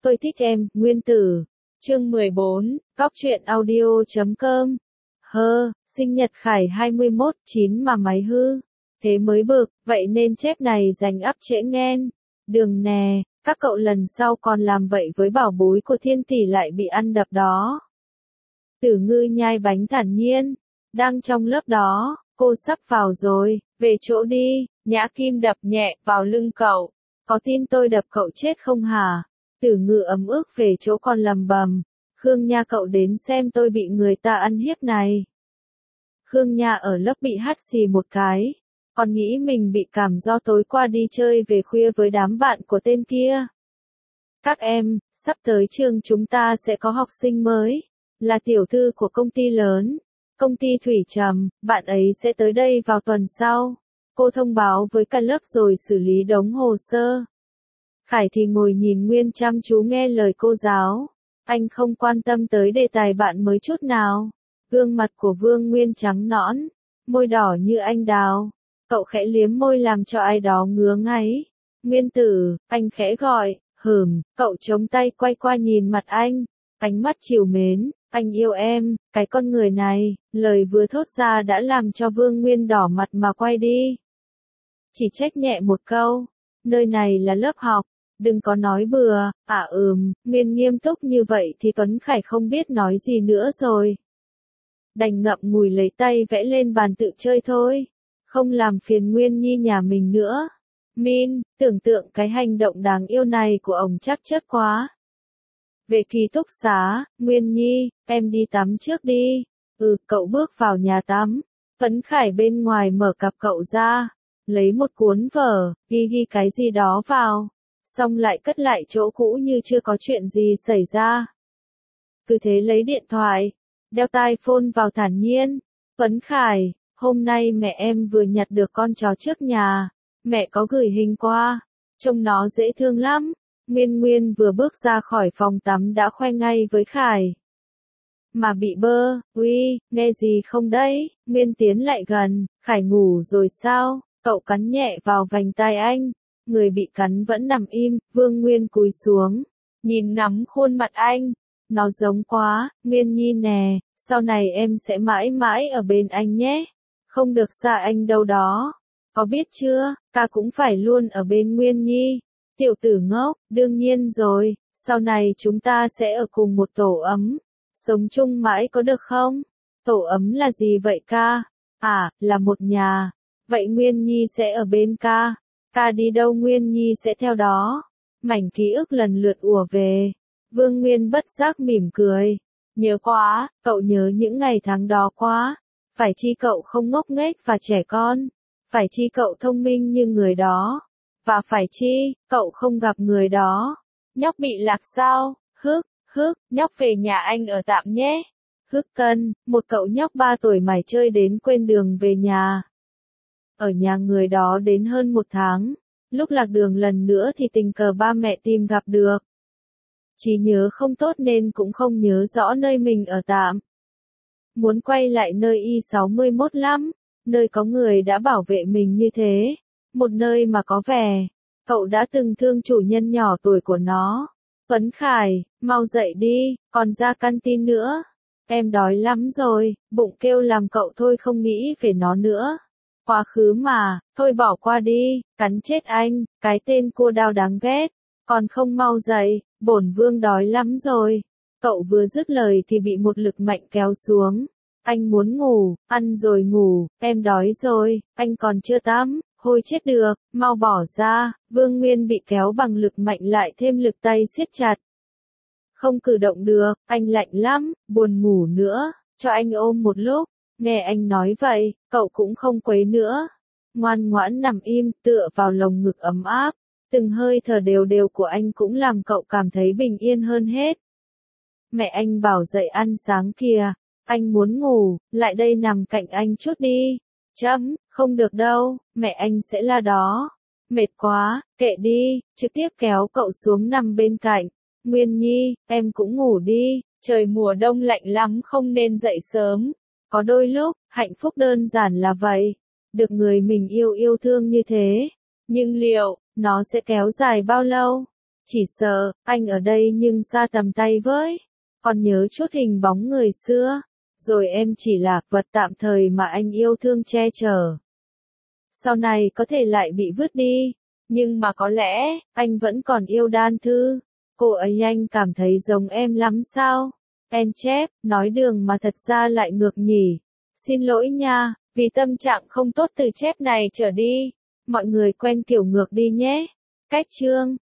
Tôi thích em, Nguyên Tử. Chương 14, Cóc truyện audio.com. Sinh nhật Khải 21/9 mà máy hư. Thế mới bực, vậy nên chép này dành ắp trễ nghen. Đường nè, các cậu lần sau còn làm vậy với bảo bối của Thiên Tỷ lại bị ăn đập đó. Tử Ngư nhai bánh thản nhiên. Đang trong lớp đó, cô sắp vào rồi, về chỗ đi. Nhã Kim đập nhẹ vào lưng cậu. Có tin tôi đập cậu chết không hả? Tử Ngư ấm ức về chỗ còn lầm bầm. Khương Nha cậu đến xem tôi bị người ta ăn hiếp này. Khương Nha ở lớp bị hắt xì một cái. Còn nghĩ mình bị cảm do tối qua đi chơi về khuya với đám bạn của tên kia. Các em, sắp tới trường chúng ta sẽ có học sinh mới. Là tiểu thư của công ty lớn. Công ty Thủy Trầm, bạn ấy sẽ tới đây vào tuần sau. Cô thông báo với cả lớp rồi xử lý đống hồ sơ. Khải thì ngồi nhìn Nguyên chăm chú nghe lời cô giáo. Anh không quan tâm tới đề tài bạn mới chút nào. Gương mặt của Vương Nguyên trắng nõn, môi đỏ như anh đào. Cậu khẽ liếm môi làm cho ai đó ngứa ngáy. Nguyên Tử, anh khẽ gọi, cậu chống tay quay qua nhìn mặt anh. Ánh mắt trìu mến, anh yêu em, cái con người này, lời vừa thốt ra đã làm cho Vương Nguyên đỏ mặt mà quay đi. Chỉ trách nhẹ một câu, nơi này là lớp học, đừng có nói bừa, Nguyên nghiêm túc như vậy thì Tuấn Khải không biết nói gì nữa rồi. Đành ngậm ngùi lấy tay vẽ lên bàn tự chơi thôi, không làm phiền Nguyên Nhi nhà mình nữa. Min, tưởng tượng cái hành động đáng yêu này của ông chắc chất quá. Về ký túc xá, Nguyên Nhi, em đi tắm trước đi. Cậu bước vào nhà tắm. Tuấn Khải bên ngoài mở cặp cậu ra, lấy một cuốn vở, ghi cái gì đó vào, xong lại cất lại chỗ cũ như chưa có chuyện gì xảy ra. Cứ thế lấy điện thoại, đeo tai phone vào thản nhiên. Tuấn Khải, hôm nay mẹ em vừa nhặt được con chó trước nhà, mẹ có gửi hình qua, trông nó dễ thương lắm. Nguyên vừa bước ra khỏi phòng tắm đã khoe ngay với Khải. Mà bị bơ, nghe gì không đấy? Nguyên tiến lại gần, Khải ngủ rồi sao? Cậu cắn nhẹ vào vành tai anh. Người bị cắn vẫn nằm im, Vương Nguyên cúi xuống, nhìn ngắm khuôn mặt anh. Nó giống quá, Nguyên Nhi nè, sau này em sẽ mãi mãi ở bên anh nhé. Không được xa anh đâu đó. Có biết chưa, ca cũng phải luôn ở bên Nguyên Nhi. Tiểu tử ngốc, đương nhiên rồi, sau này chúng ta sẽ ở cùng một tổ ấm. Sống chung mãi có được không? Tổ ấm là gì vậy ca? Là một nhà. Vậy Nguyên Nhi sẽ ở bên ca. Ca đi đâu Nguyên Nhi sẽ theo đó. Mảnh ký ức lần lượt ùa về. Vương Nguyên bất giác mỉm cười. Nhớ quá, cậu nhớ những ngày tháng đó quá. Phải chi cậu không ngốc nghếch và trẻ con. Phải chi cậu thông minh như người đó. Và phải chi, cậu không gặp người đó. Nhóc bị lạc sao? Nhóc về nhà anh ở tạm nhé. Cân, một cậu nhóc 3 tuổi mải chơi đến quên đường về nhà. Ở nhà người đó đến hơn 1 tháng. Lúc lạc đường lần nữa thì tình cờ ba mẹ tìm gặp được. Trí nhớ không tốt nên cũng không nhớ rõ nơi mình ở tạm. Muốn quay lại nơi Y61 lắm. Nơi có người đã bảo vệ mình như thế. Một nơi mà có vẻ, cậu đã từng thương chủ nhân nhỏ tuổi của nó. Tuấn Khải, mau dậy đi, còn ra canteen nữa. Em đói lắm rồi, bụng kêu làm cậu thôi không nghĩ về nó nữa. Quá khứ mà, thôi bỏ qua đi, cắn chết anh, cái tên cua đao đáng ghét. Còn không mau dậy, bổn vương đói lắm rồi. Cậu vừa dứt lời thì bị một lực mạnh kéo xuống. Anh muốn ngủ, ăn rồi ngủ, em đói rồi, anh còn chưa tắm. Hôi chết được, mau bỏ ra. Vương Nguyên bị kéo bằng lực mạnh lại thêm lực tay siết chặt. Không cử động được, anh lạnh lắm, buồn ngủ nữa, cho anh ôm một lúc. Nghe anh nói vậy, cậu cũng không quấy nữa. Ngoan ngoãn nằm im, tựa vào lồng ngực ấm áp. Từng hơi thở đều đều của anh cũng làm cậu cảm thấy bình yên hơn hết. Mẹ anh bảo dậy ăn sáng kìa, anh muốn ngủ, lại đây nằm cạnh anh chút đi. Không được đâu, mẹ anh sẽ la đó. Mệt quá, kệ đi, trực tiếp kéo cậu xuống nằm bên cạnh. Nguyên Nhi, em cũng ngủ đi, trời mùa đông lạnh lắm không nên dậy sớm. Có đôi lúc, hạnh phúc đơn giản là vậy. Được người mình yêu yêu thương như thế. Nhưng liệu, nó sẽ kéo dài bao lâu? Chỉ sợ, anh ở đây nhưng xa tầm tay với. Còn nhớ chút hình bóng người xưa. Rồi em chỉ là vật tạm thời mà anh yêu thương che chở. Sau này có thể lại bị vứt đi. Nhưng mà có lẽ, anh vẫn còn yêu Đan Thư. Cô ấy anh cảm thấy giống em lắm sao? En chép, nói đường mà thật ra lại ngược nhỉ. Xin lỗi nha, vì tâm trạng không tốt từ chép này trở đi. Mọi người quen kiểu ngược đi nhé. Cách chương